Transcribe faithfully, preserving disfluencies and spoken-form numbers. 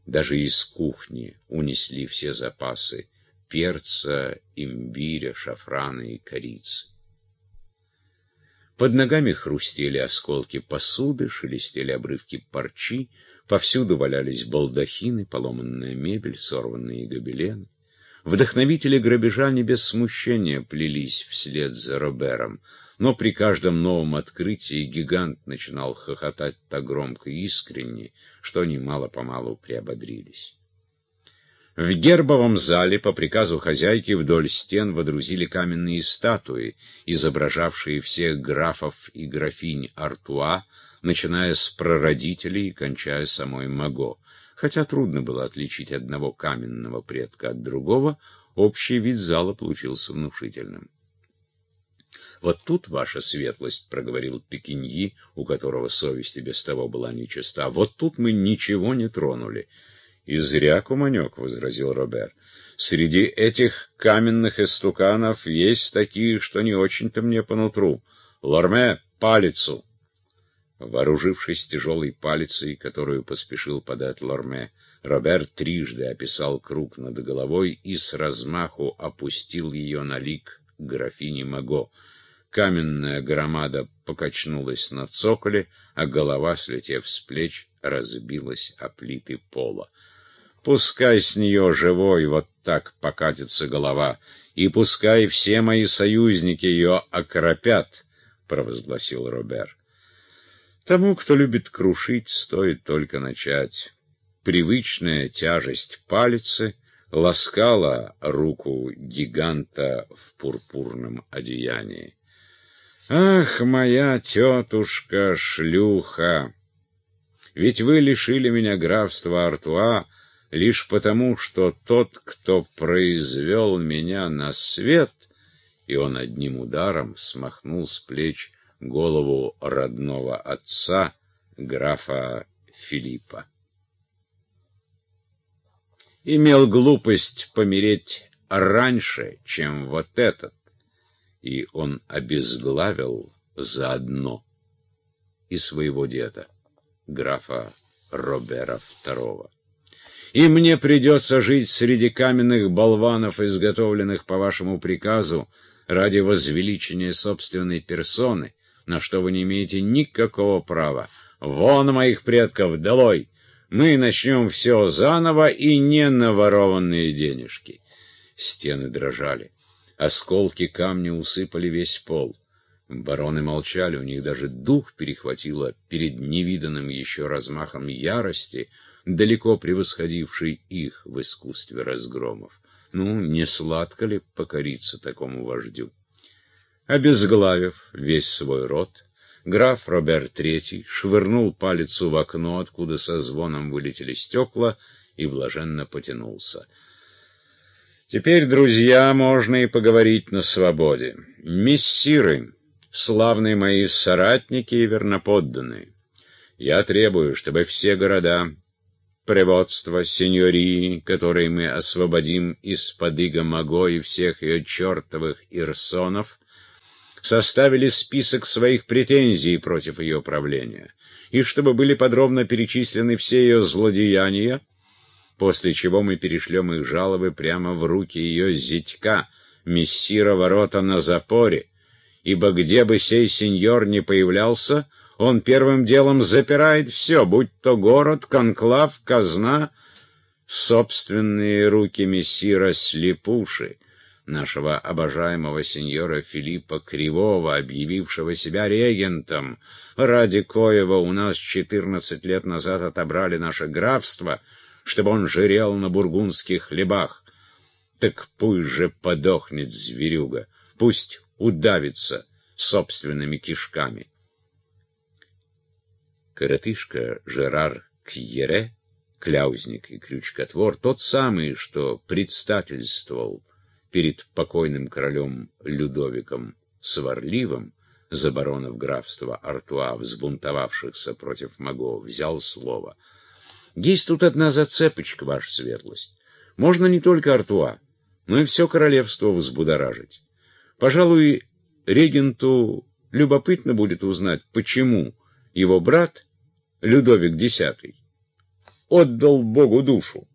Даже из кухни унесли все запасы перца, имбиря, шафрана и корицы. Под ногами хрустели осколки посуды, шелестели обрывки парчи, повсюду валялись балдахины, поломанная мебель, сорванные гобелены. Вдохновители грабежа не без смущения плелись вслед за Робером, но при каждом новом открытии гигант начинал хохотать так громко и искренне, что они мало-помалу приободрились. В гербовом зале по приказу хозяйки вдоль стен водрузили каменные статуи, изображавшие всех графов и графинь Артуа, начиная с прародителей и кончая самой Маго. Хотя трудно было отличить одного каменного предка от другого, общий вид зала получился внушительным. «Вот тут, ваша светлость, — проговорил Пекиньи, у которого совесть и без того была нечиста, — вот тут мы ничего не тронули». «И зря, куманек, — возразил Робер. — Среди этих каменных истуканов есть такие, что не очень-то мне по нутру. Лорме, палицу!» Вооружившись тяжелой палицей, которую поспешил подать Лорме, Робер трижды описал круг над головой и с размаху опустил ее на лик графини Маго. Каменная громада покачнулась на цоколе, а голова, слетев с плеч, разбилась о плиты пола. «Пускай с нее живой вот так покатится голова, и пускай все мои союзники ее окропят», — провозгласил Робер. «Тому, кто любит крушить, стоит только начать». Привычная тяжесть палицы ласкала руку гиганта в пурпурном одеянии. «Ах, моя тетушка-шлюха! Ведь вы лишили меня графства Артуа лишь потому, что тот, кто произвел меня на свет...» И он одним ударом смахнул с плеч голову родного отца, графа Филиппа. «Имел глупость помереть раньше, чем вот этот». И он обезглавил заодно и своего деда, графа Робера второго. «И мне придется жить среди каменных болванов, изготовленных по вашему приказу, ради возвеличения собственной персоны, на что вы не имеете никакого права. Вон моих предков, долой! Мы начнем все заново и не наворованные денежки». Стены дрожали. Осколки камня усыпали весь пол. Бароны молчали, у них даже дух перехватило перед невиданным еще размахом ярости, далеко превосходившей их в искусстве разгромов. Ну, не сладко ли покориться такому вождю? Обезглавив весь свой род, граф Робер третий швырнул палицу в окно, откуда со звоном вылетели стекла, и блаженно потянулся. «Теперь, друзья, можно и поговорить на свободе. Мессиры, славные мои соратники и верноподданные, я требую, чтобы все города, приводства, сеньории, которые мы освободим из-под ига Маго и всех ее чертовых ирсонов, составили список своих претензий против ее правления, и чтобы были подробно перечислены все ее злодеяния, после чего мы перешлем их жалобы прямо в руки ее зятька, мессира Ворота на запоре, ибо где бы сей сеньор не появлялся, он первым делом запирает все, будь то город, конклав, казна, собственные руки мессира Слепуши, нашего обожаемого сеньора Филиппа Кривого, объявившего себя регентом, ради коего у нас четырнадцать лет назад отобрали наше графство, чтобы он жирел на бургундских хлебах. Так пусть же подохнет зверюга, пусть удавится собственными кишками. Коротышка Жерар Кьере, кляузник и крючкотвор, тот самый, что предстательствовал перед покойным королем Людовиком Сварливым за баронов графства Артуа, взбунтовавшихся против Маго, взял слово. «Есть тут одна зацепочка, ваша светлость. Можно не только Артуа, но и все королевство взбудоражить. Пожалуй, регенту любопытно будет узнать, почему его брат Людовик Десятый отдал Богу душу.